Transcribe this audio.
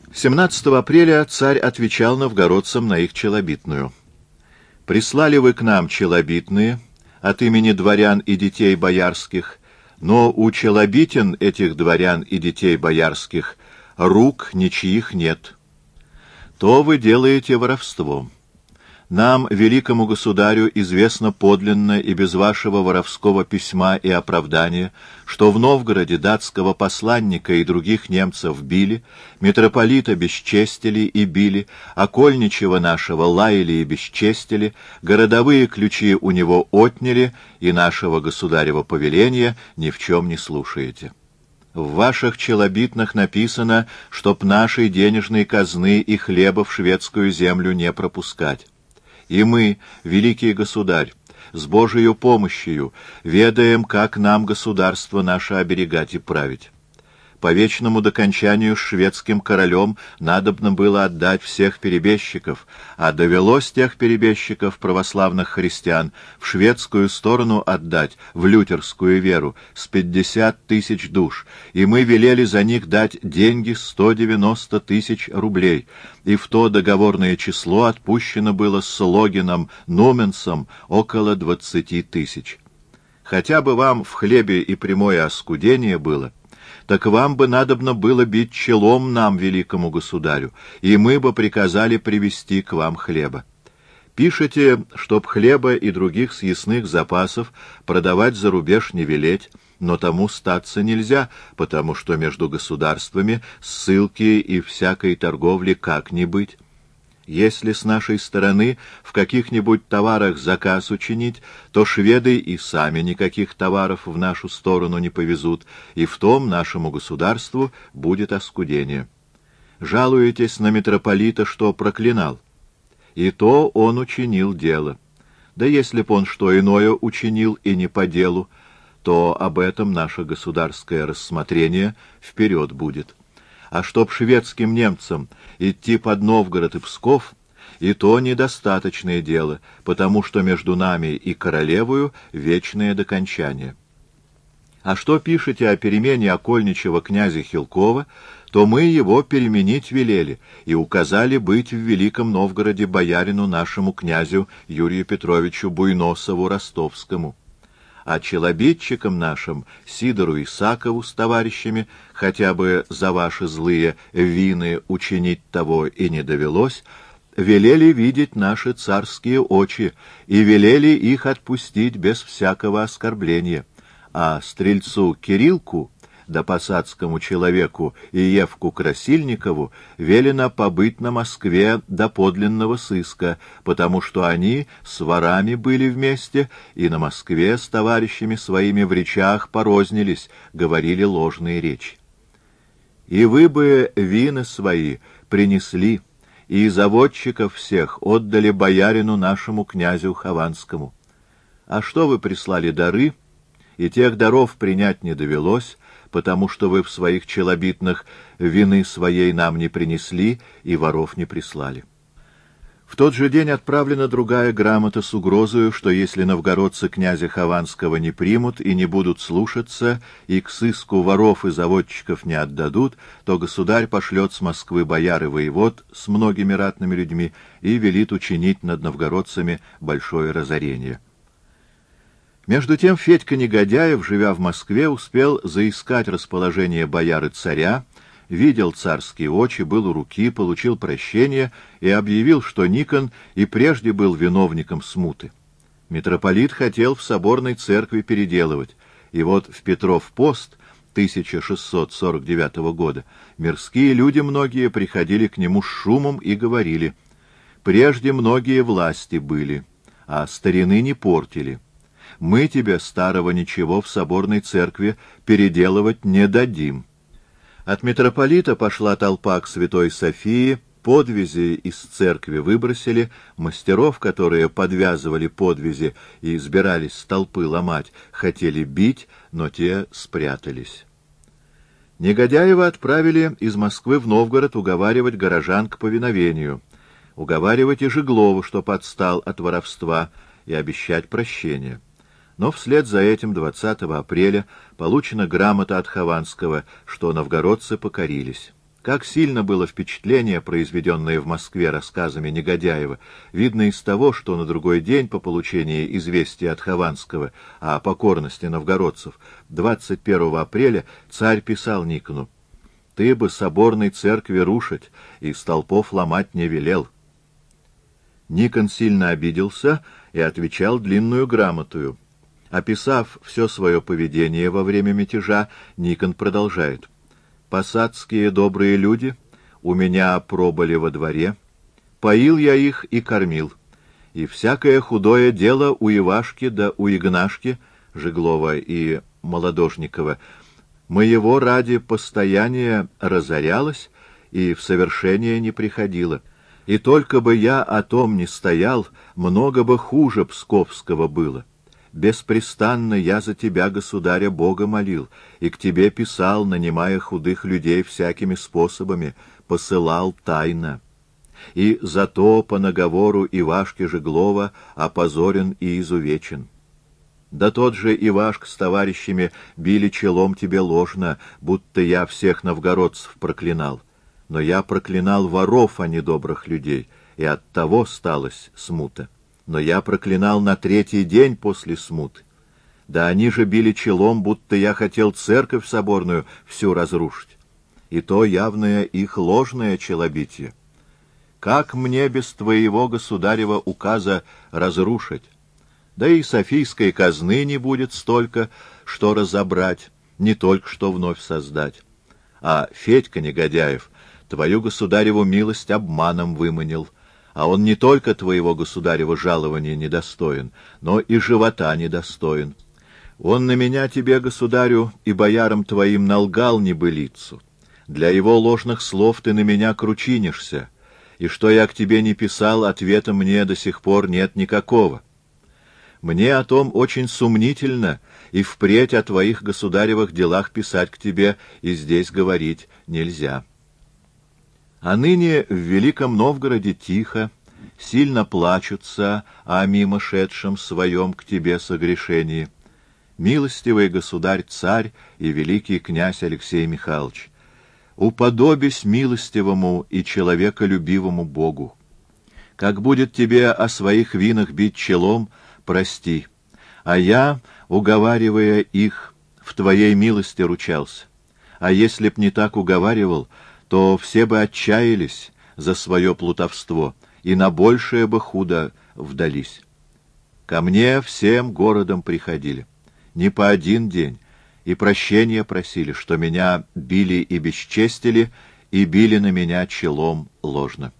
17 апреля царь отвечал новгородцам на их челобитную. «Прислали вы к нам челобитные от имени дворян и детей боярских, но у челобитен этих дворян и детей боярских рук ничьих нет. То вы делаете воровством. Нам, великому государю, известно подлинно и без вашего воровского письма и оправдания, что в Новгороде датского посланника и других немцев били, митрополита бесчестили и били, окольничего нашего лаяли и бесчестили, городовые ключи у него отняли, и нашего государева повеления ни в чем не слушаете. В ваших челобитных написано, чтоб нашей денежной казны и хлеба в шведскую землю не пропускать. И мы, великий государь, с Божией помощью ведаем, как нам государство наше оберегать и править. По вечному докончанию с шведским королем надобно было отдать всех перебежчиков, а довелось тех перебежчиков, православных христиан, в шведскую сторону отдать, в лютерскую веру, с 50 тысяч душ, и мы велели за них дать деньги 190 тысяч рублей, и в то договорное число отпущено было с Логином Нуменсом около 20 тысяч. Хотя бы вам в хлебе и прямое оскудение было, так вам бы надобно было бить челом нам, великому государю, и мы бы приказали привезти к вам хлеба. Пишете, чтоб хлеба и других съестных запасов продавать за рубеж не велеть, но тому статься нельзя, потому что между государствами ссылки и всякой торговли как ни быть. Если с нашей стороны в каких-нибудь товарах заказ учинить, то шведы и сами никаких товаров в нашу сторону не повезут, и в том нашему государству будет оскудение. Жалуетесь на митрополита, что проклинал. И то он учинил дело. Да если б он что иное учинил и не по делу, то об этом наше государское рассмотрение вперед будет. А чтоб шведским немцам идти под Новгород и Псков, и то недостаточное дело, потому что между нами и королевою вечное докончание. А что пишете о перемене окольничего князя Хилкова, то мы его переменить велели и указали быть в Великом Новгороде боярину нашему князю Юрию Петровичу Буйносову Ростовскому. А челобитчикам нашим, Сидору Исакову с товарищами, хотя бы за ваши злые вины учинить того и не довелось, велели видеть наши царские очи и велели их отпустить без всякого оскорбления, а стрельцу Кириллку, да посадскому человеку и Евку Красильникову велено побыть на Москве до подлинного сыска, потому что они с ворами были вместе и на Москве с товарищами своими в речах порознились, говорили ложные речи. И вы бы вины свои принесли, и заводчиков всех отдали боярину нашему князю Хованскому. А что вы прислали дары, и тех даров принять не довелось, потому что вы в своих челобитных вины своей нам не принесли и воров не прислали. В тот же день отправлена другая грамота с угрозою, что если новгородцы князя Хованского не примут и не будут слушаться, и к сыску воров и заводчиков не отдадут, то государь пошлет с Москвы бояр и воевод с многими ратными людьми и велит учинить над новгородцами большое разорение. Между тем Федька Негодяев, живя в Москве, успел заискать расположение бояр и царя, видел царские очи, был у руки, получил прощение и объявил, что Никон и прежде был виновником смуты. Митрополит хотел в соборной церкви переделывать, и вот в Петров пост 1649 года мирские люди многие приходили к нему с шумом и говорили: «Прежде многие власти были, а старины не портили. Мы тебе, старого, ничего в соборной церкви переделывать не дадим». От митрополита пошла толпа к Святой Софии, подвязи из церкви выбросили, мастеров, которые подвязывали подвязи и избирались с толпы ломать, хотели бить, но те спрятались. Негодяева отправили из Москвы в Новгород уговаривать горожан к повиновению, уговаривать и Жеглова, что подстал от воровства, и обещать прощение. Но вслед за этим 20 апреля получена грамота от Хованского, что новгородцы покорились. Как сильно было впечатление, произведенное в Москве рассказами Негодяева, видно из того, что на другой день по получении известия от Хованского о покорности новгородцев 21 апреля царь писал Никону: «Ты бы соборной церкви рушить и столпов ломать не велел». Никон сильно обиделся и отвечал длинную грамотую. Описав все свое поведение во время мятежа, Никон продолжает: «Посадские добрые люди у меня пробыли во дворе, поил я их и кормил, и всякое худое дело у Ивашки да у Игнашки, Жеглова и Молодожникова, моего ради постояние разорялось и в совершение не приходило, и только бы я о том не стоял, много бы хуже Псковского было. Беспрестанно я за тебя, государя Бога, молил, и к тебе писал, нанимая худых людей всякими способами, посылал тайно. И зато по наговору Ивашки Жеглова опозорен и изувечен. Да тот же Ивашка с товарищами били челом тебе ложно, будто я всех новгородцев проклинал. Но я проклинал воров, а не добрых людей, и оттого сталась смута. Но я проклинал на третий день после смуты. Да они же били челом, будто я хотел церковь соборную всю разрушить. И то явное их ложное челобитие. Как мне без твоего государева указа разрушить? Да и Софийской казны не будет столько, что разобрать, не только что вновь создать. А Федька Негодяев твою государеву милость обманом выманил, а он не только твоего государева жалования недостоин, но и живота недостоин. Он на меня тебе, государю, и боярам твоим налгал небылицу. Для его ложных слов ты на меня кручинишься, и что я к тебе не писал, ответа мне до сих пор нет никакого. Мне о том очень сумнительно, и впредь о твоих государевых делах писать к тебе и здесь говорить нельзя. А ныне в Великом Новгороде тихо, сильно плачутся о мимо шедшем своем к тебе согрешении. Милостивый государь-царь и великий князь Алексей Михайлович, уподобись милостивому и человеколюбивому Богу. Как будет тебе о своих винах бить челом, прости, а я, уговаривая их, в твоей милости ручался. А если б не так уговаривал, то все бы отчаялись за свое плутовство и на большее бы худо вдались. Ко мне всем городом приходили, не по один день, и прощения просили, что меня били и бесчестили, и били на меня челом ложно.